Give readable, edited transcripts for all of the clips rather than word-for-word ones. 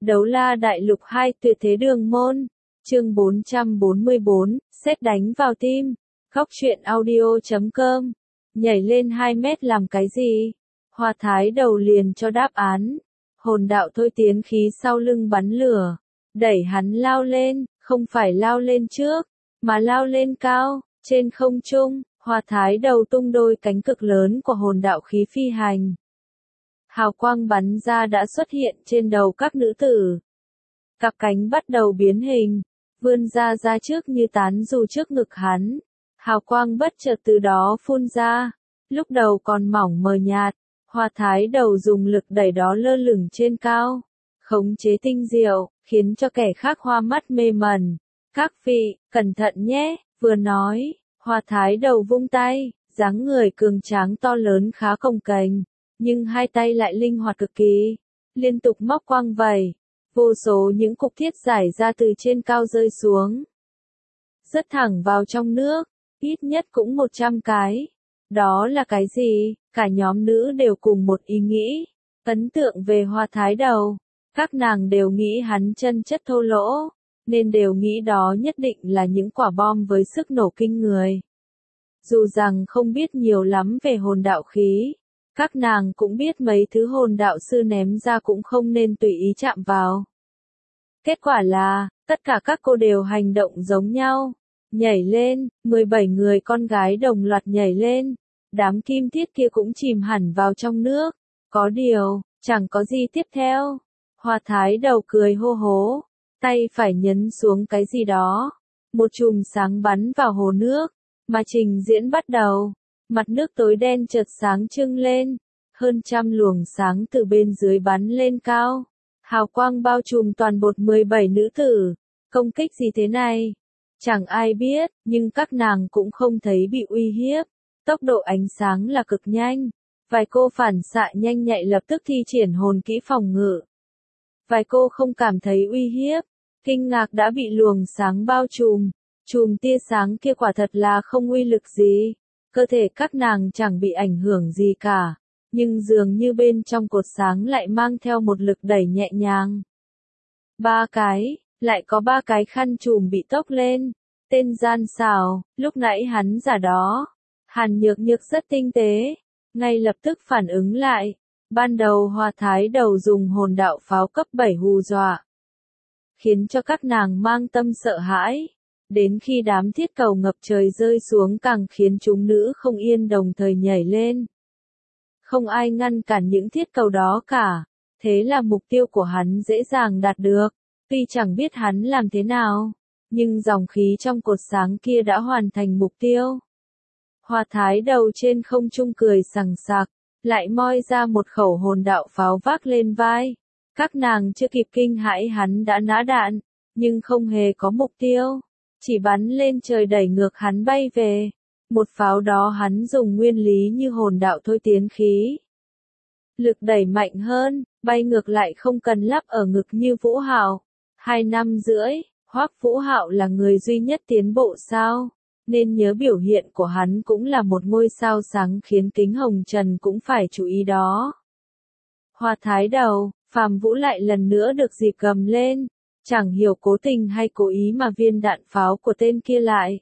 Đấu la đại lục 2 tuyệt thế đường môn. Chương 444, sét đánh vào tim. Góc truyện audio.com. Nhảy lên 2 mét làm cái gì? Hoa Thái đầu liền cho đáp án. Hồn đạo thôi tiến khí sau lưng bắn lửa. Đẩy hắn lao lên, không phải lao lên trước, mà lao lên cao, trên không trung. Hoa Thái đầu tung đôi cánh cực lớn của hồn đạo khí phi hành. Hào quang bắn ra đã xuất hiện trên đầu các nữ tử. Cặp cánh bắt đầu biến hình, vươn ra trước như tán dù trước ngực hắn. Hào quang bất chợt từ đó phun ra, lúc đầu còn mỏng mờ nhạt, Hoa Thái đầu dùng lực đẩy đó lơ lửng trên cao, khống chế tinh diệu, khiến cho kẻ khác hoa mắt mê mẩn. Các vị, cẩn thận nhé, vừa nói, Hoa Thái đầu vung tay, dáng người cường tráng to lớn khá cồng kềnh, nhưng hai tay lại linh hoạt cực kỳ, liên tục móc quang vẩy, vô số những cục thiết giải ra từ trên cao rơi xuống, rớt thẳng vào trong nước, ít nhất cũng 100 cái. Đó là cái gì? Cả nhóm nữ đều cùng một ý nghĩ, ấn tượng về Hoa Thái đầu, các nàng đều nghĩ hắn chân chất thô lỗ, nên đều nghĩ đó nhất định là những quả bom với sức nổ kinh người. Dù rằng không biết nhiều lắm về hồn đạo khí, các nàng cũng biết mấy thứ hồn đạo sư ném ra cũng không nên tùy ý chạm vào. Kết quả là, tất cả các cô đều hành động giống nhau. Nhảy lên, 17 người con gái đồng loạt nhảy lên. Đám kim thiết kia cũng chìm hẳn vào trong nước. Có điều, chẳng có gì tiếp theo. Hoa Thái đầu cười hô hố, tay phải nhấn xuống cái gì đó. Một chùm sáng bắn vào hồ nước, mà trình diễn bắt đầu. Mặt nước tối đen chợt sáng trưng lên, hơn trăm luồng sáng từ bên dưới bắn lên cao. Hào quang bao trùm toàn bộ 17 nữ tử. Công kích gì thế này? Chẳng ai biết, nhưng các nàng cũng không thấy bị uy hiếp. Tốc độ ánh sáng là cực nhanh. Vài cô phản xạ nhanh nhạy lập tức thi triển hồn kỹ phòng ngự. Vài cô không cảm thấy uy hiếp, kinh ngạc đã bị luồng sáng bao trùm. Chùm tia sáng kia quả thật là không uy lực gì. Cơ thể các nàng chẳng bị ảnh hưởng gì cả. Nhưng dường như bên trong cột sáng lại mang theo một lực đẩy nhẹ nhàng. 3 cái, lại có 3 cái khăn trùm bị tốc lên. Tên gian xảo, lúc nãy hắn giả đó. Hàn Nhược Nhược rất tinh tế, ngay lập tức phản ứng lại. Ban đầu Hoa Thái đầu dùng hồn đạo pháo cấp 7 hù dọa, khiến cho các nàng mang tâm sợ hãi. Đến khi đám thiết cầu ngập trời rơi xuống càng khiến chúng nữ không yên đồng thời nhảy lên. Không ai ngăn cản những thiết cầu đó cả, thế là mục tiêu của hắn dễ dàng đạt được. Tuy chẳng biết hắn làm thế nào, nhưng dòng khí trong cột sáng kia đã hoàn thành mục tiêu. Hoa Thái đầu trên không trung cười sằng sặc, lại moi ra một khẩu hồn đạo pháo vác lên vai. Các nàng chưa kịp kinh hãi hắn đã nã đạn, nhưng không hề có mục tiêu, chỉ bắn lên trời đẩy ngược hắn bay về. Một pháo đó hắn dùng nguyên lý như hồn đạo thôi tiến khí. Lực đẩy mạnh hơn, bay ngược lại không cần lắp ở ngực như Vũ Hạo. 2 năm rưỡi, Hoắc Vũ Hạo là người duy nhất tiến bộ sao? Nên nhớ biểu hiện của hắn cũng là một ngôi sao sáng khiến Kính Hồng Trần cũng phải chú ý đó. Hoa Thái đầu, Phàm Vũ lại lần nữa được dịp gầm lên, chẳng hiểu cố tình hay cố ý mà viên đạn pháo của tên kia lại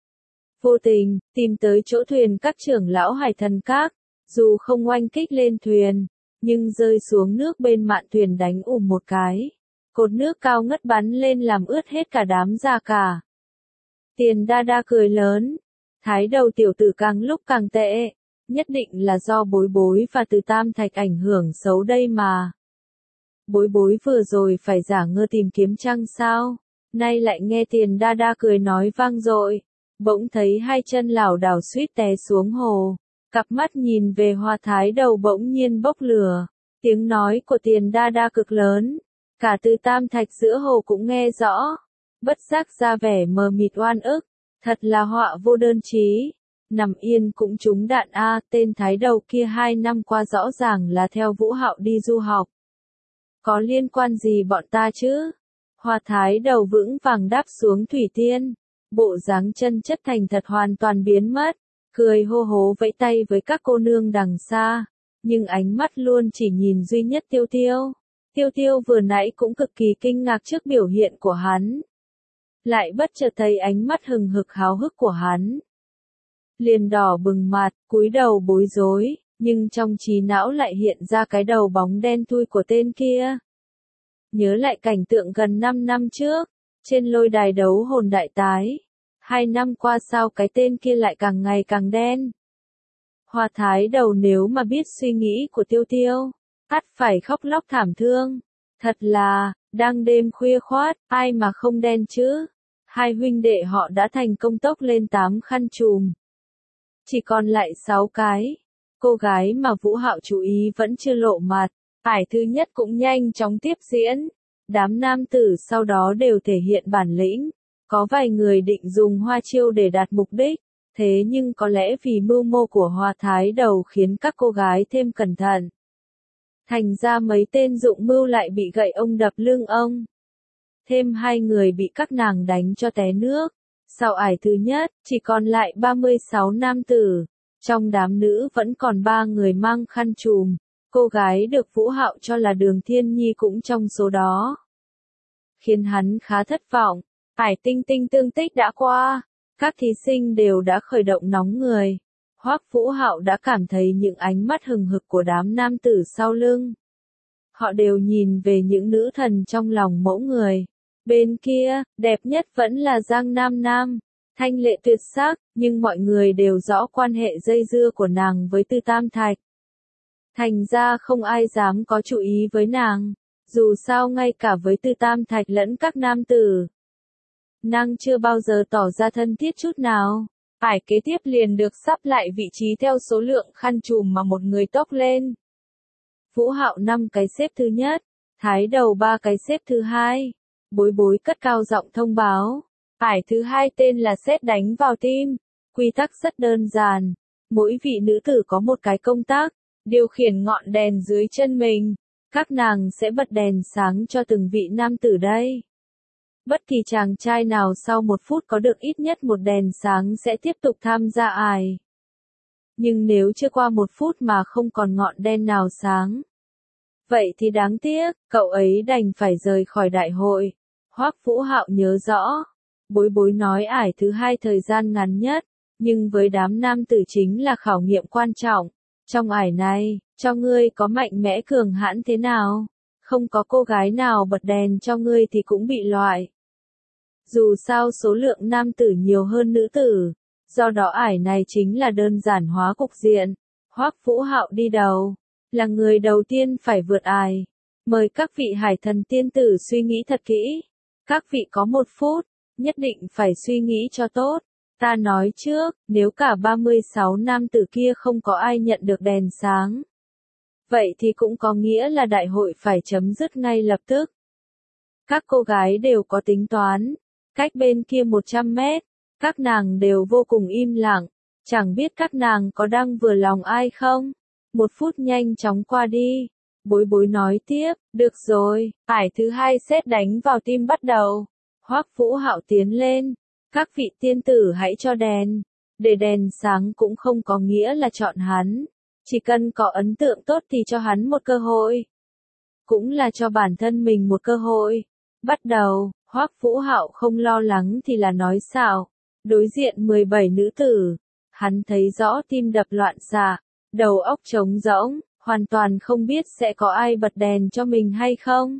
vô tình tìm tới chỗ thuyền các trưởng lão Hải Thần Các, dù không oanh kích lên thuyền, nhưng rơi xuống nước bên mạn thuyền đánh ùm một cái. Cột nước cao ngất bắn lên làm ướt hết cả đám da cả. Tiền Đa Đa cười lớn, Thái đầu tiểu tử càng lúc càng tệ, nhất định là do Bối Bối và Từ Tam Thạch ảnh hưởng xấu đây mà. Bối Bối vừa rồi phải giả ngơ tìm kiếm trăng sao, nay lại nghe Tiền Đa Đa cười nói vang dội, bỗng thấy hai chân lảo đảo suýt té xuống hồ, cặp mắt nhìn về Hoa Thái đầu bỗng nhiên bốc lửa, tiếng nói của Tiền Đa Đa cực lớn, cả Từ Tam Thạch giữa hồ cũng nghe rõ. Bất giác ra vẻ mờ mịt oan ức, thật là họa vô đơn chí, nằm yên cũng trúng đạn a, tên Thái đầu kia 2 năm qua rõ ràng là theo Vũ Hạo đi du học. Có liên quan gì bọn ta chứ? Hoa Thái đầu vững vàng đáp xuống thủy tiên, bộ dáng chân chất thành thật hoàn toàn biến mất, cười hô hố vẫy tay với các cô nương đằng xa, nhưng ánh mắt luôn chỉ nhìn duy nhất Tiêu Tiêu. Tiêu Tiêu vừa nãy cũng cực kỳ kinh ngạc trước biểu hiện của hắn. Lại bất chợt thấy ánh mắt hừng hực háo hức của hắn. Liền đỏ bừng mặt, cúi đầu bối rối, nhưng trong trí não lại hiện ra cái đầu bóng đen thui của tên kia. Nhớ lại cảnh tượng gần 5 năm trước, trên lôi đài đấu hồn đại tái. 2 năm qua sao cái tên kia lại càng ngày càng đen. Hoa Thái Đầu nếu mà biết suy nghĩ của Tiêu Tiêu, ắt phải khóc lóc thảm thương. Thật là, đang đêm khuya khoát, ai mà không đen chứ. Hai huynh đệ họ đã thành công tốc lên 8 khăn trùm. Chỉ còn lại 6 cái. Cô gái mà Vũ Hạo chú ý vẫn chưa lộ mặt. Ải thứ nhất cũng nhanh chóng tiếp diễn. Đám nam tử sau đó đều thể hiện bản lĩnh. Có vài người định dùng hoa chiêu để đạt mục đích. Thế nhưng có lẽ vì mưu mô của Hoa Thái Đầu khiến các cô gái thêm cẩn thận. Thành ra mấy tên dụng mưu lại bị gậy ông đập lưng ông. Thêm 2 người bị các nàng đánh cho té nước. Sau ải thứ nhất, chỉ còn lại 36 nam tử. Trong đám nữ vẫn còn 3 người mang khăn trùm. Cô gái được Vũ Hạo cho là Đường Thiên Nhi cũng trong số đó. Khiến hắn khá thất vọng. Ải tinh tinh tương tích đã qua. Các thí sinh đều đã khởi động nóng người. Hoắc Vũ Hạo đã cảm thấy những ánh mắt hừng hực của đám nam tử sau lưng. Họ đều nhìn về những nữ thần trong lòng mỗi người. Bên kia, đẹp nhất vẫn là Giang Nam Nam, thanh lệ tuyệt sắc, nhưng mọi người đều rõ quan hệ dây dưa của nàng với Tư Tam Thạch. Thành ra không ai dám có chú ý với nàng, dù sao ngay cả với Tư Tam Thạch lẫn các nam tử. Nàng chưa bao giờ tỏ ra thân thiết chút nào. Ải kế tiếp liền được sắp lại vị trí theo số lượng khăn trùm mà một người tốc lên. Vũ Hạo 5 cái xếp thứ nhất, Thái Đầu 3 cái xếp thứ hai. Bối bối cất cao giọng thông báo. Ải thứ hai tên là sét đánh vào tim. Quy tắc rất đơn giản. Mỗi vị nữ tử có một cái công tắc, điều khiển ngọn đèn dưới chân mình. Các nàng sẽ bật đèn sáng cho từng vị nam tử đây. Bất kỳ chàng trai nào sau 1 phút có được ít nhất một đèn sáng sẽ tiếp tục tham gia ải. Nhưng nếu chưa qua 1 phút mà không còn ngọn đèn nào sáng, vậy thì đáng tiếc, cậu ấy đành phải rời khỏi đại hội. Hoắc Vũ Hạo nhớ rõ. Bối bối nói ải thứ hai thời gian ngắn nhất, nhưng với đám nam tử chính là khảo nghiệm quan trọng. Trong ải này, cho ngươi có mạnh mẽ cường hãn thế nào, không có cô gái nào bật đèn cho ngươi thì cũng bị loại. Dù sao số lượng nam tử nhiều hơn nữ tử, do đó ải này chính là đơn giản hóa cục diện. Hoắc Vũ Hạo đi đầu, là người đầu tiên phải vượt ải. Mời các vị hải thần tiên tử suy nghĩ thật kỹ. Các vị có 1 phút, nhất định phải suy nghĩ cho tốt. Ta nói trước, nếu cả 36 nam tử kia không có ai nhận được đèn sáng, vậy thì cũng có nghĩa là đại hội phải chấm dứt ngay lập tức. Các cô gái đều có tính toán. Cách bên kia 100 mét, các nàng đều vô cùng im lặng. Chẳng biết các nàng có đang vừa lòng ai không? 1 phút nhanh chóng qua đi. Bối bối nói tiếp, được rồi, ải thứ hai sét đánh vào tim bắt đầu. Hoắc Vũ Hạo tiến lên. Các vị tiên tử hãy cho đèn. Để đèn sáng cũng không có nghĩa là chọn hắn. Chỉ cần có ấn tượng tốt thì cho hắn một cơ hội. Cũng là cho bản thân mình một cơ hội. Bắt đầu, Hoắc Vũ Hạo không lo lắng thì là nói xạo. Đối diện 17 nữ tử. Hắn thấy rõ tim đập loạn xạ, đầu óc trống rỗng, hoàn toàn không biết sẽ có ai bật đèn cho mình hay không.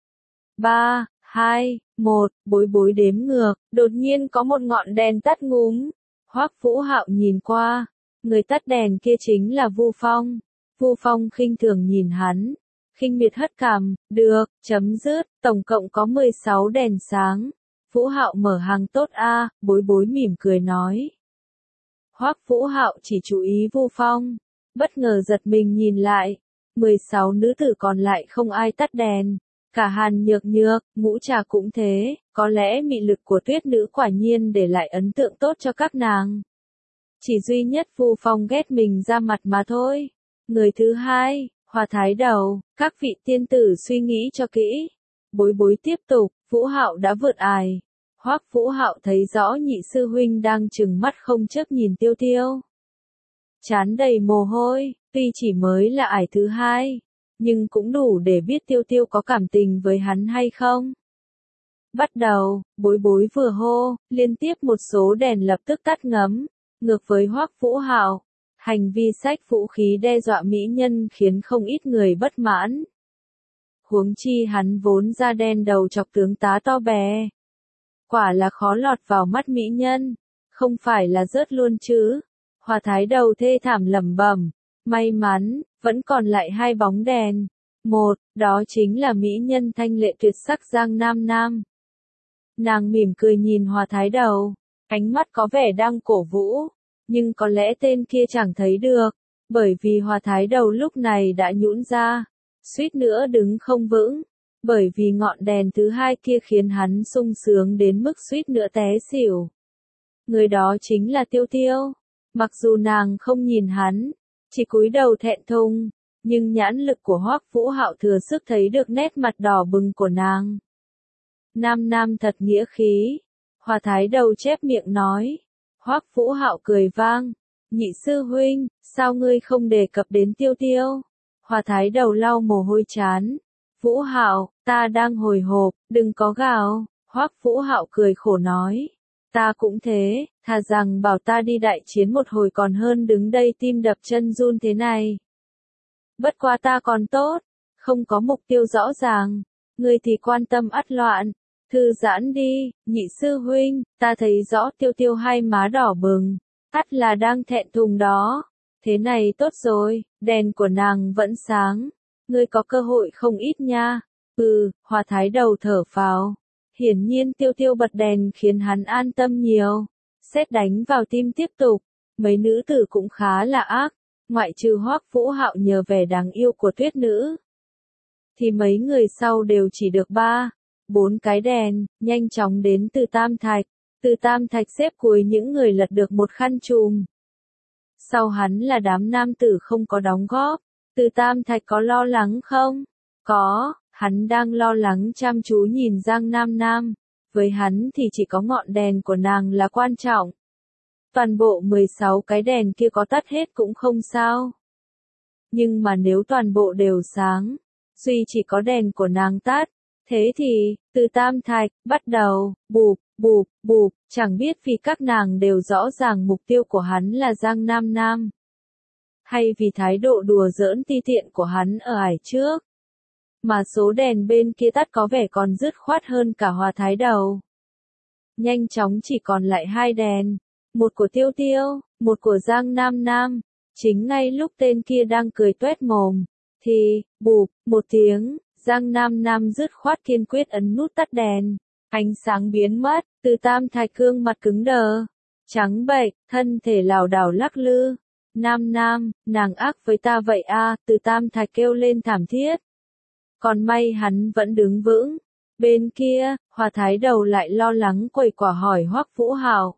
3, 2, 1, bối bối đếm ngược, đột nhiên có một ngọn đèn tắt ngúm. Hoắc Vũ Hạo nhìn qua, người tắt đèn kia chính là Vu Phong. Vu Phong khinh thường nhìn hắn, khinh miệt hất cằm, được, chấm dứt, tổng cộng có 16 đèn sáng. Vũ Hạo mở hàng tốt a, bối bối mỉm cười nói. Hoắc Vũ Hạo chỉ chú ý Vu Phong, bất ngờ giật mình nhìn lại, 16 nữ tử còn lại không ai tắt đèn. Cả Hàn Nhược Nhược, Ngũ Trà cũng thế, có lẽ mị lực của tuyết nữ quả nhiên để lại ấn tượng tốt cho các nàng. Chỉ duy nhất Vu Phong ghét mình ra mặt mà thôi. Người thứ hai, Hoa Thái Đầu, các vị tiên tử suy nghĩ cho kỹ. Bối bối tiếp tục, Vũ Hạo đã vượt ải. Hoắc Vũ Hạo thấy rõ nhị sư huynh đang trừng mắt không chớp nhìn Tiêu Tiêu. Trán đầy mồ hôi, tuy chỉ mới là ải thứ hai, nhưng cũng đủ để biết Tiêu Tiêu có cảm tình với hắn hay không. Bắt đầu, Bối Bối vừa hô, liên tiếp một số đèn lập tức tắt ngấm, ngược với Hoắc Vũ Hạo. Hành vi xách vũ khí đe dọa mỹ nhân khiến không ít người bất mãn. Huống chi hắn vốn da đen đầu chọc tướng tá to bè. Quả là khó lọt vào mắt mỹ nhân, không phải là rớt luôn chứ. Hòa Thái Đầu thê thảm lẩm bẩm, may mắn, vẫn còn lại hai bóng đèn. Một, đó chính là mỹ nhân thanh lệ tuyệt sắc Giang Nam Nam. Nàng mỉm cười nhìn Hòa Thái Đầu, ánh mắt có vẻ đang cổ vũ, nhưng có lẽ tên kia chẳng thấy được, bởi vì Hòa Thái Đầu lúc này đã nhũn ra, suýt nữa đứng không vững, bởi vì ngọn đèn thứ hai kia khiến hắn sung sướng đến mức suýt nữa té xỉu. Người đó chính là Tiêu Tiêu, mặc dù nàng không nhìn hắn, chỉ cúi đầu thẹn thùng, nhưng nhãn lực của Hoắc Vũ Hạo thừa sức thấy được nét mặt đỏ bừng của nàng. Nam Nam thật nghĩa khí, Hòa Thái Đầu chép miệng nói. Hoắc Vũ Hạo cười vang, nhị sư huynh, sao ngươi không đề cập đến Tiêu Tiêu? Hòa Thái Đầu lau mồ hôi trán. Vũ Hạo, ta đang hồi hộp, đừng có gào. Hoắc Vũ Hạo cười khổ nói, ta cũng thế, thà rằng bảo ta đi đại chiến một hồi còn hơn đứng đây tim đập chân run thế này. Bất quá ta còn tốt, không có mục tiêu rõ ràng, ngươi thì quan tâm ắt loạn. Thư giãn đi, nhị sư huynh, ta thấy rõ Tiêu Tiêu hai má đỏ bừng, ắt là đang thẹn thùng đó. Thế này tốt rồi, đèn của nàng vẫn sáng, ngươi có cơ hội không ít nha. Hòa Thái Đầu thở phào. Hiển nhiên Tiêu Tiêu bật đèn khiến hắn an tâm nhiều. Sét đánh vào tim tiếp tục, mấy nữ tử cũng khá là ác, ngoại trừ Hoắc Vũ Hạo nhờ vẻ đáng yêu của Tuyết Nữ. Thì mấy người sau đều chỉ được 4 cái đèn, nhanh chóng đến từ Tam Thạch. Từ Tam Thạch xếp cuối những người lật được một khăn trùm. Sau hắn là đám nam tử không có đóng góp. Từ Tam Thạch có lo lắng không? Có, hắn đang lo lắng chăm chú nhìn Giang Nam Nam. Với hắn thì chỉ có ngọn đèn của nàng là quan trọng. Toàn bộ 16 cái đèn kia có tắt hết cũng không sao. Nhưng mà nếu toàn bộ đều sáng, duy chỉ có đèn của nàng tắt, thế thì, từ Tam Thạch, bắt đầu, bụp, chẳng biết vì các nàng đều rõ ràng mục tiêu của hắn là Giang Nam Nam. Hay vì thái độ đùa giỡn ti tiện của hắn ở ải trước. Mà số đèn bên kia tắt có vẻ còn dứt khoát hơn cả Hòa Thái Đầu. Nhanh chóng chỉ còn lại 2 đèn, một của Tiêu Tiêu, một của Giang Nam Nam. Chính ngay lúc tên kia đang cười toét mồm, thì, bụp, một tiếng. Giang Nam Nam dứt khoát kiên quyết ấn nút tắt đèn, ánh sáng biến mất, từ Tam Thạch gương mặt cứng đờ, trắng bệch, thân thể lảo đảo lắc lư. Nam Nam, nàng ác với ta vậy à, từ Tam Thạch kêu lên thảm thiết. Còn may hắn vẫn đứng vững. Bên kia, Hòa Thái Đầu lại lo lắng quẩy quả hỏi Hoắc Vũ Hạo.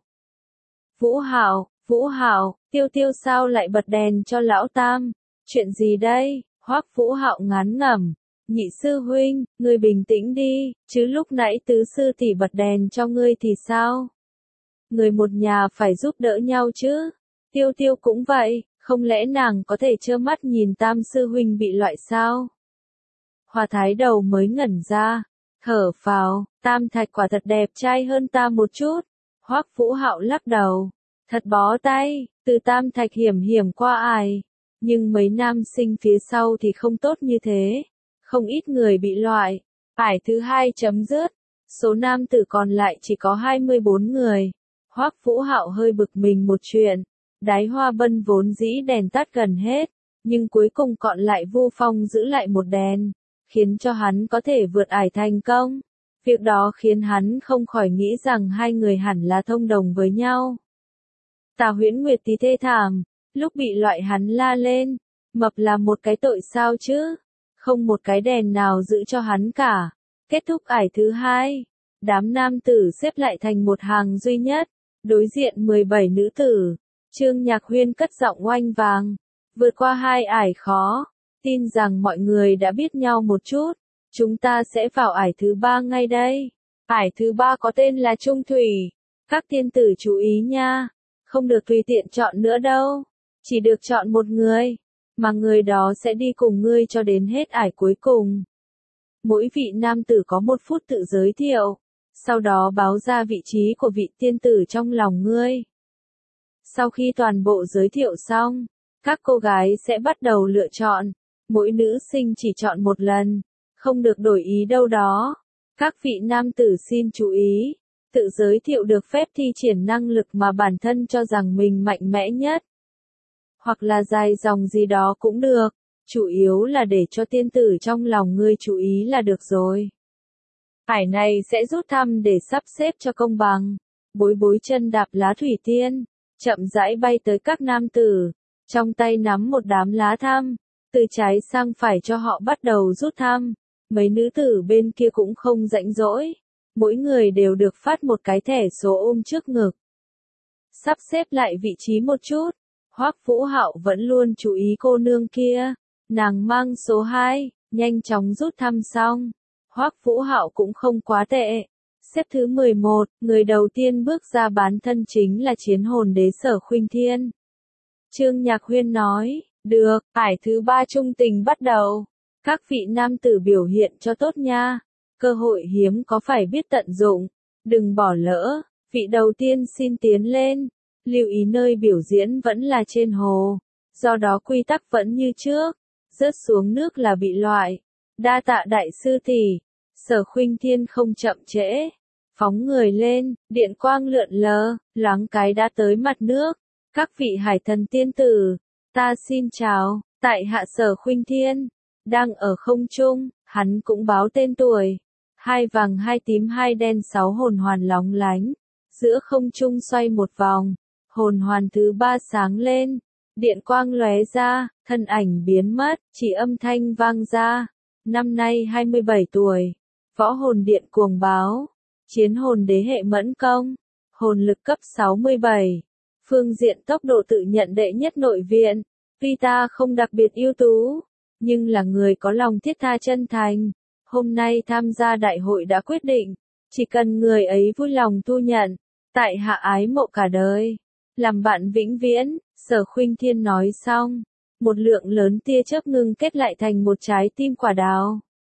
Vũ Hạo, Tiêu Tiêu sao lại bật đèn cho lão Tam? Chuyện gì đây? Hoắc Vũ Hạo ngán ngẩm. Nhị sư huynh, ngươi bình tĩnh đi, chứ lúc nãy tứ sư tỷ bật đèn cho ngươi thì sao? Người một nhà phải giúp đỡ nhau chứ. Tiêu Tiêu cũng vậy, không lẽ nàng có thể trơ mắt nhìn Tam sư huynh bị loại sao? Hòa Thái Đầu mới ngẩn ra, thở phào, Tam Thạch quả thật đẹp trai hơn ta một chút. Hoắc Vũ Hạo lắc đầu, thật bó tay, từ Tam Thạch hiểm qua ải, nhưng mấy nam sinh phía sau thì không tốt như thế. Không ít người bị loại. Ải thứ 2 chấm dứt. Số nam tử còn lại chỉ có 24 người. Hoắc Vũ Hạo hơi bực mình một chuyện. Đái Hoa Bân vốn dĩ đèn tắt gần hết, nhưng cuối cùng còn lại Vu Phong giữ lại một đèn, khiến cho hắn có thể vượt ải thành công. Việc đó khiến hắn không khỏi nghĩ rằng hai người hẳn là thông đồng với nhau. Tà Huyễn Nguyệt thì thê thảm, lúc bị loại hắn la lên, mập là một cái tội sao chứ? Không một cái đèn nào giữ cho hắn cả. Kết thúc ải thứ 2, đám nam tử xếp lại thành một hàng duy nhất, đối diện 17 nữ tử. Trương Nhạc Huyên cất giọng oanh vàng, vượt qua 2 ải khó, tin rằng mọi người đã biết nhau một chút, chúng ta sẽ vào ải thứ 3 ngay đây. Ải thứ 3 có tên là Trung Thủy, các tiên tử chú ý nha, không được tùy tiện chọn nữa đâu, chỉ được chọn một người. mà người đó sẽ đi cùng ngươi cho đến hết ải cuối cùng. Mỗi vị nam tử có 1 phút tự giới thiệu, sau đó báo ra vị trí của vị tiên tử trong lòng ngươi. Sau khi toàn bộ giới thiệu xong, các cô gái sẽ bắt đầu lựa chọn, mỗi nữ sinh chỉ chọn 1 lần, không được đổi ý đâu đó. Các vị nam tử xin chú ý, tự giới thiệu được phép thi triển năng lực mà bản thân cho rằng mình mạnh mẽ nhất. Hoặc là dài dòng gì đó cũng được, chủ yếu là để cho tiên tử trong lòng ngươi chú ý là được rồi. Ải này sẽ rút thăm để sắp xếp cho công bằng. Bối bối chân đạp lá thủy tiên, chậm rãi bay tới các nam tử, trong tay nắm một đám lá thăm, từ trái sang phải cho họ bắt đầu rút thăm. Mấy nữ tử bên kia cũng không rảnh rỗi, mỗi người đều được phát một cái thẻ số ôm trước ngực. Sắp xếp lại vị trí một chút, Hoắc Vũ Hạo vẫn luôn chú ý cô nương kia, nàng mang số 2, nhanh chóng rút thăm xong. Hoắc Vũ Hạo cũng không quá tệ. Xếp thứ 11, người đầu tiên bước ra bán thân chính là chiến hồn đế Sở Khuynh Thiên. Trương Nhạc Huyên nói, được, ải thứ 3 trung tình bắt đầu. Các vị nam tử biểu hiện cho tốt nha, cơ hội hiếm có phải biết tận dụng, đừng bỏ lỡ. Vị đầu tiên xin tiến lên, lưu ý nơi biểu diễn vẫn là trên hồ, do đó quy tắc vẫn như trước, rớt xuống nước là bị loại. Đa tạ đại sư tỷ. Sở Khuynh Thiên không chậm trễ, phóng người lên, điện quang lượn lờ, loáng cái đã tới mặt nước. Các vị hải thần tiên tử, ta xin chào, tại hạ Sở Khuynh Thiên, đang ở không trung, hắn cũng báo tên tuổi. 2 vàng 2 tím 2 đen 6 hồn hoàn lóng lánh, giữa không trung xoay một vòng, hồn hoàn thứ 3 sáng lên, điện quang lóe ra, thân ảnh biến mất, chỉ âm thanh vang ra. Năm nay 27 tuổi, võ hồn điện cuồng báo, chiến hồn đế hệ mẫn công, hồn lực cấp 67, phương diện tốc độ tự nhận đệ nhất nội viện. Tuy ta không đặc biệt ưu tú, nhưng là người có lòng thiết tha chân thành. Hôm nay tham gia đại hội đã quyết định, chỉ cần người ấy vui lòng thu nhận, tại hạ ái mộ cả đời, làm bạn vĩnh viễn. Sở Khuynh Thiên nói xong, một lượng lớn tia chớp ngưng kết lại thành một trái tim quả đào.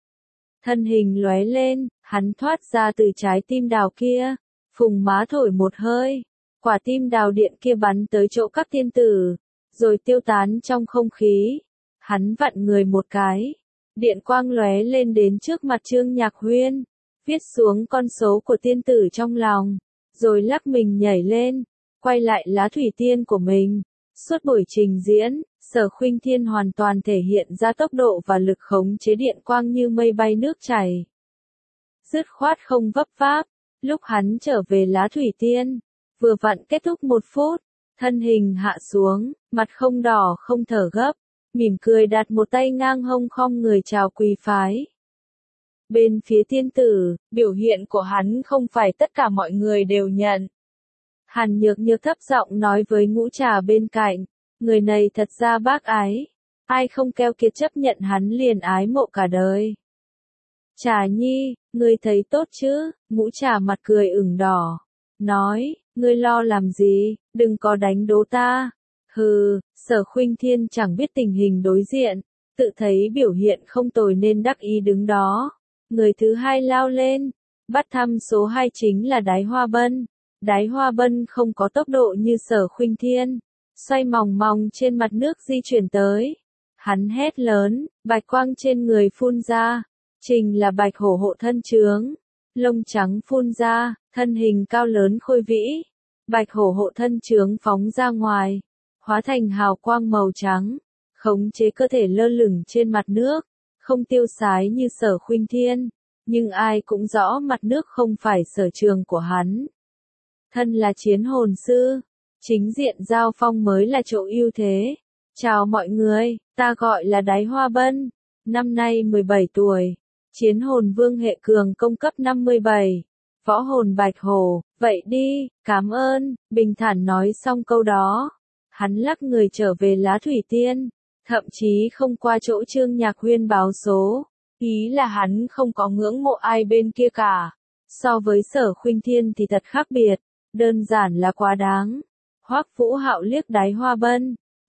Thân hình lóe lên, hắn thoát ra từ trái tim đào kia, phùng má thổi một hơi, quả tim đào điện kia bắn tới chỗ các tiên tử, rồi tiêu tán trong không khí. Hắn vặn người một cái, điện quang lóe lên đến trước mặt Trương Nhạc Huyên, viết xuống con số của tiên tử trong lòng, rồi lắc mình nhảy lên, quay lại lá thủy tiên của mình. Suốt buổi trình diễn, Sở Khuynh Thiên hoàn toàn thể hiện ra tốc độ và lực khống chế điện quang như mây bay nước chảy. Dứt khoát không vấp váp, lúc hắn trở về lá thủy tiên, vừa vặn kết thúc 1 phút, thân hình hạ xuống, mặt không đỏ không thở gấp, mỉm cười đặt một tay ngang hông khom người chào quý phái. Bên phía tiên tử, biểu hiện của hắn không phải tất cả mọi người đều nhận. Hàn Nhược Nhược thấp giọng nói với Ngũ Trà bên cạnh, người này thật ra bác ái, ai không keo kiệt chấp nhận hắn liền ái mộ cả đời. Trà Nhi, ngươi thấy tốt chứ? Ngũ Trà mặt cười ửng đỏ, nói, ngươi lo làm gì, đừng có đánh đố ta. Hừ, Sở Khuynh Thiên chẳng biết tình hình đối diện, tự thấy biểu hiện không tồi nên đắc ý đứng đó. Người thứ hai lao lên, bắt thăm số 2 chính là Đái Hoa Bân. Đái Hoa Bân không có tốc độ như Sở Khuynh Thiên, xoay mòng mòng trên mặt nước di chuyển tới. Hắn hét lớn, bạch quang trên người phun ra, trình là bạch hổ hộ thân chướng, lông trắng phun ra, thân hình cao lớn khôi vĩ. Bạch hổ hộ thân chướng phóng ra ngoài, hóa thành hào quang màu trắng, khống chế cơ thể lơ lửng trên mặt nước, không tiêu sái như Sở Khuynh Thiên, nhưng ai cũng rõ mặt nước không phải sở trường của hắn. Thân là chiến hồn sư, chính diện giao phong mới là chỗ ưu thế. Chào mọi người, ta gọi là Đái Hoa Bân, năm nay 17 tuổi, chiến hồn vương hệ cường công cấp 57, võ hồn bạch hổ, vậy đi, cảm ơn. Bình thản nói xong câu đó, hắn lắc người trở về lá thủy tiên, thậm chí không qua chỗ Trương Nhạc Huyên báo số, ý là hắn không có ngưỡng mộ ai bên kia cả. So với Sở Khuynh Thiên thì thật khác biệt, đơn giản là quá đáng. Hoắc Vũ Hạo liếc Đái Hoa Bân,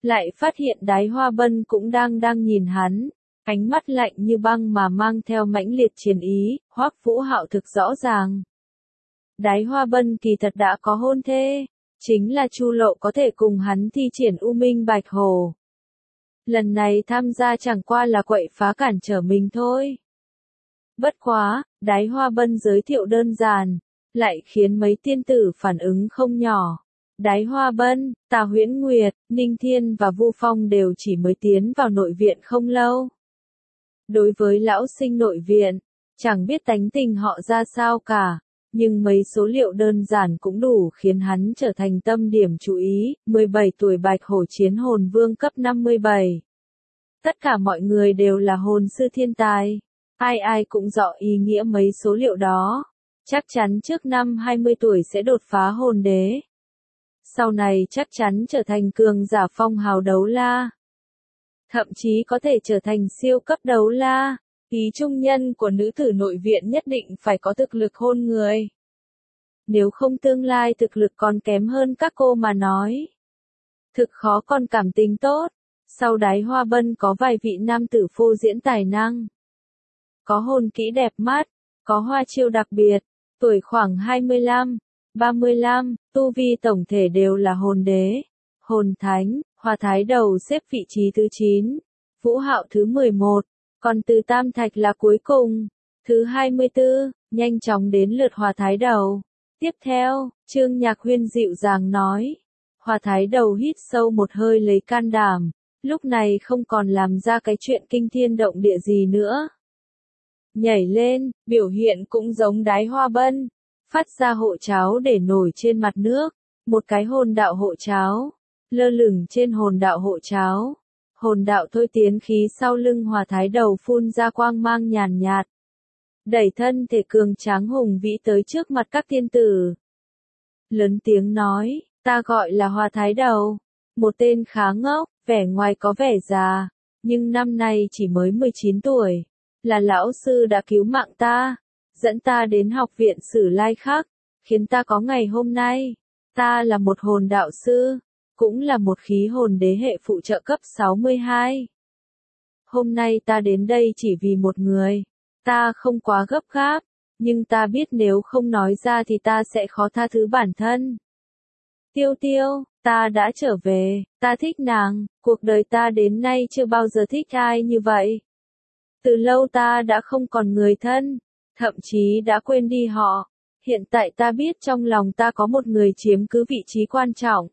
lại phát hiện Đái Hoa Bân cũng đang nhìn hắn, ánh mắt lạnh như băng mà mang theo mãnh liệt chiến ý, Hoắc Vũ Hạo thực rõ ràng. Đái Hoa Bân kỳ thật đã có hôn thê, chính là Chu Lộ có thể cùng hắn thi triển U Minh Bạch Hồ. Lần này tham gia chẳng qua là quậy phá cản trở mình thôi. Bất quá, Đái Hoa Bân giới thiệu đơn giản, lại khiến mấy tiên tử phản ứng không nhỏ. Đái Hoa Bân, Tà Huyễn Nguyệt, Ninh Thiên và Vu Phong đều chỉ mới tiến vào nội viện không lâu. Đối với lão sinh nội viện, chẳng biết tánh tình họ ra sao cả, nhưng mấy số liệu đơn giản cũng đủ khiến hắn trở thành tâm điểm chú ý. 17 tuổi Bạch Hổ Chiến Hồn Vương cấp 57. Tất cả mọi người đều là hồn sư thiên tài, ai cũng rõ ý nghĩa mấy số liệu đó. Chắc chắn trước năm 20 tuổi sẽ đột phá hồn đế. Sau này chắc chắn trở thành cường giả phong hào đấu la. Thậm chí có thể trở thành siêu cấp đấu la. Ý trung nhân của nữ tử nội viện nhất định phải có thực lực hôn người. Nếu không tương lai thực lực còn kém hơn các cô mà nói. Thực khó còn cảm tình tốt. Sau Đái Hoa Bân có vài vị nam tử phô diễn tài năng. Có hồn kỹ đẹp mắt, có hoa chiêu đặc biệt, tuổi khoảng 25, 35, tu vi tổng thể đều là hồn đế, hồn thánh. Hoa Thái Đầu xếp vị trí thứ 9, Vũ Hạo thứ 11, còn Từ Tam Thạch là cuối cùng, thứ 24, nhanh chóng đến lượt Hoa Thái Đầu. Tiếp theo, Trương Nhạc Huyên dịu dàng nói. Hoa Thái Đầu hít sâu một hơi lấy can đảm, lúc này không còn làm ra cái chuyện kinh thiên động địa gì nữa. Nhảy lên, biểu hiện cũng giống Đái Hoa Bân, phát ra hộ cháo để nổi trên mặt nước, một cái hồn đạo hộ cháo, lơ lửng trên hồn đạo hộ cháo. Hồn đạo thôi tiến khí sau lưng Hoa Thái Đầu phun ra quang mang nhàn nhạt. Đẩy thân thể cường tráng hùng vĩ tới trước mặt các tiên tử. Lớn tiếng nói, ta gọi là Hoa Thái Đầu, một tên khá ngốc, vẻ ngoài có vẻ già, nhưng năm nay chỉ mới 19 tuổi, là lão sư đã cứu mạng ta, dẫn ta đến học viện Sử Lai Khắc, khiến ta có ngày hôm nay. Ta là một hồn đạo sư, cũng là một khí hồn đế hệ phụ trợ cấp 62. Hôm nay ta đến đây chỉ vì một người. Ta không quá gấp gáp, nhưng ta biết nếu không nói ra thì ta sẽ khó tha thứ bản thân. Tiêu Tiêu, ta đã trở về, ta thích nàng, cuộc đời ta đến nay chưa bao giờ thích ai như vậy. Từ lâu ta đã không còn người thân, thậm chí đã quên đi họ. Hiện tại ta biết trong lòng ta có một người chiếm cứ vị trí quan trọng.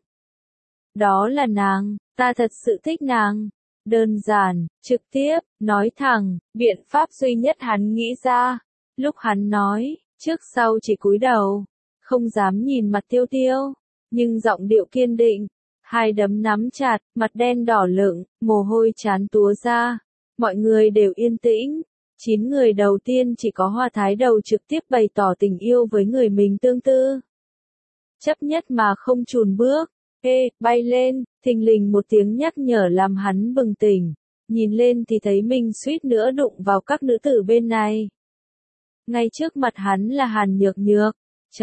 Đó là nàng, ta thật sự thích nàng. Đơn giản, trực tiếp, nói thẳng, biện pháp duy nhất hắn nghĩ ra. Lúc hắn nói, trước sau chỉ cúi đầu, không dám nhìn mặt Tiêu Tiêu, nhưng giọng điệu kiên định, hai đấm nắm chặt, mặt đen đỏ lựng, mồ hôi trán túa ra. Mọi người đều yên tĩnh. 9 người đầu tiên chỉ có Hoa Thái Đầu trực tiếp bày tỏ tình yêu với người mình tương tư. Chấp nhất mà không chùn bước. Bay lên, thình lình một tiếng nhắc nhở làm hắn bừng tỉnh. Nhìn lên thì thấy mình suýt nữa đụng vào các nữ tử bên này. Ngay trước mặt hắn là Hàn Nhược Nhược.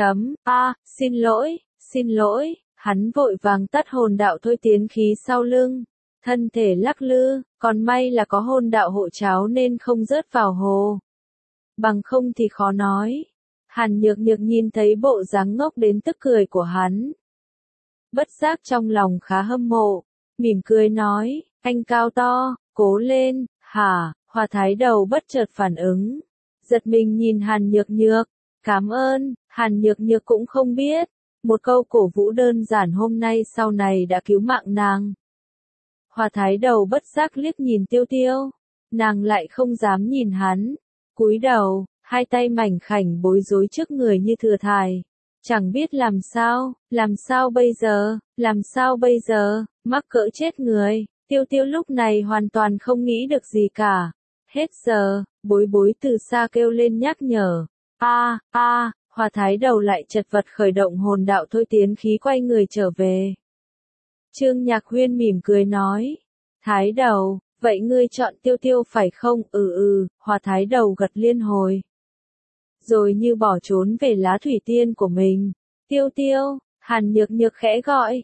Xin lỗi, hắn vội vàng tắt hồn đạo thôi tiến khí sau lưng. Thân thể lắc lư, còn may là có hồn đạo hộ cháo nên không rớt vào hồ. Bằng không thì khó nói. Hàn Nhược Nhược nhìn thấy bộ dáng ngốc đến tức cười của hắn. Bất giác trong lòng khá hâm mộ, mỉm cười nói, anh cao to, cố lên, hả? Hoa Thái Đầu bất chợt phản ứng, giật mình nhìn Hàn Nhược Nhược, cảm ơn. Hàn Nhược Nhược cũng không biết, một câu cổ vũ đơn giản hôm nay sau này đã cứu mạng nàng. Hoa Thái Đầu bất giác liếc nhìn Tiêu Tiêu, nàng lại không dám nhìn hắn, cúi đầu, hai tay mảnh khảnh bối rối trước người như thừa thải. Chẳng biết làm sao bây giờ, mắc cỡ chết người. Tiêu Tiêu lúc này hoàn toàn không nghĩ được gì cả. Hết giờ, bối bối từ xa kêu lên nhắc nhở. Hoa Thái Đầu lại chật vật khởi động hồn đạo thôi tiến khí quay người trở về. Trương Nhạc Huyên mỉm cười nói. Thái Đầu, vậy ngươi chọn Tiêu Tiêu phải không? Hoa Thái Đầu gật liên hồi. Rồi như bỏ trốn về lá thủy tiên của mình. Tiêu Tiêu, Hàn Nhược Nhược khẽ gọi.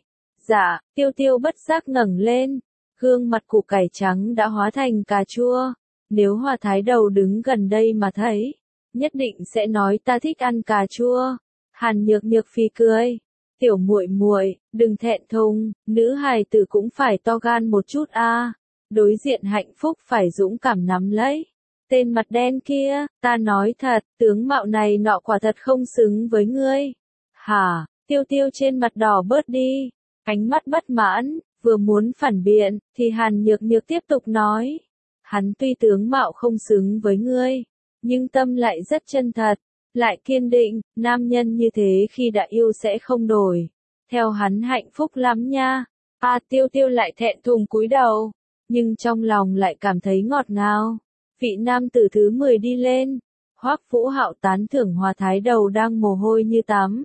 Dạ, Tiêu Tiêu bất giác ngẩng lên, gương mặt củ cải trắng đã hóa thành cà chua. Nếu Hòa Thái Đầu đứng gần đây mà thấy, nhất định sẽ nói ta thích ăn cà chua. Hàn Nhược Nhược phì cười, tiểu muội muội, đừng thẹn thùng, nữ hài tử cũng phải to gan một chút a. Đối diện hạnh phúc phải dũng cảm nắm lấy. Tên mặt đen kia, ta nói thật, tướng mạo này nọ quả thật không xứng với ngươi. Hả, Tiêu Tiêu trên mặt đỏ bớt đi, ánh mắt bất mãn, vừa muốn phản biện, thì Hàn Nhược Nhược tiếp tục nói. Hắn tuy tướng mạo không xứng với ngươi, nhưng tâm lại rất chân thật, lại kiên định, nam nhân như thế khi đã yêu sẽ không đổi. Theo hắn hạnh phúc lắm nha. Tiêu Tiêu lại thẹn thùng cúi đầu, nhưng trong lòng lại cảm thấy ngọt ngào. Vị nam tử thứ 10 đi lên, Hoắc Vũ Hạo tán thưởng Hòa Thái Đầu đang mồ hôi như tắm.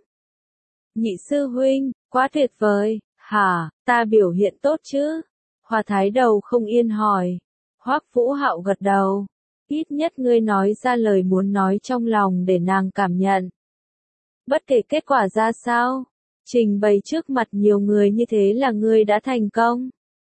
Nhị sư huynh, quá tuyệt vời, hả, ta biểu hiện tốt chứ? Hòa Thái Đầu không yên hỏi. Hoắc Vũ Hạo gật đầu. Ít nhất ngươi nói ra lời muốn nói trong lòng để nàng cảm nhận. Bất kể kết quả ra sao, trình bày trước mặt nhiều người như thế là ngươi đã thành công.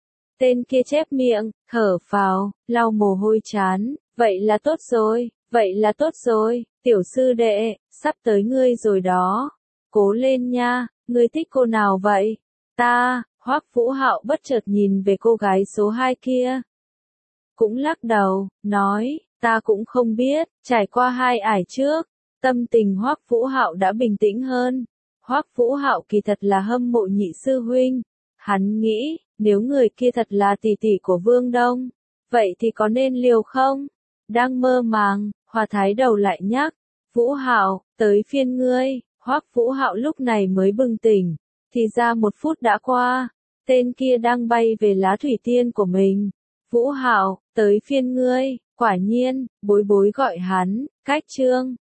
Tên kia chép miệng, thở phào, lau mồ hôi chán, vậy là tốt rồi, vậy là tốt rồi, tiểu sư đệ, sắp tới ngươi rồi đó. Cố lên nha, ngươi thích cô nào vậy? Ta, Hoắc Vũ Hạo bất chợt nhìn về cô gái số 2 kia. Cũng lắc đầu, nói, ta cũng không biết, trải qua 2 ải trước, tâm tình Hoắc Vũ Hạo đã bình tĩnh hơn. Hoắc Vũ Hạo kỳ thật là hâm mộ nhị sư huynh. Hắn nghĩ, nếu người kia thật là tỷ tỷ của Vương Đông, vậy thì có nên liều không? Đang mơ màng, Hòa Thái Đầu lại nhắc, Vũ Hạo, tới phiên ngươi. Hoắc Vũ Hạo lúc này mới bừng tỉnh, thì ra 1 phút đã qua, tên kia đang bay về lá thủy tiên của mình. Vũ Hạo, tới phiên ngươi, quả nhiên, Bối Bối gọi hắn, cách trương.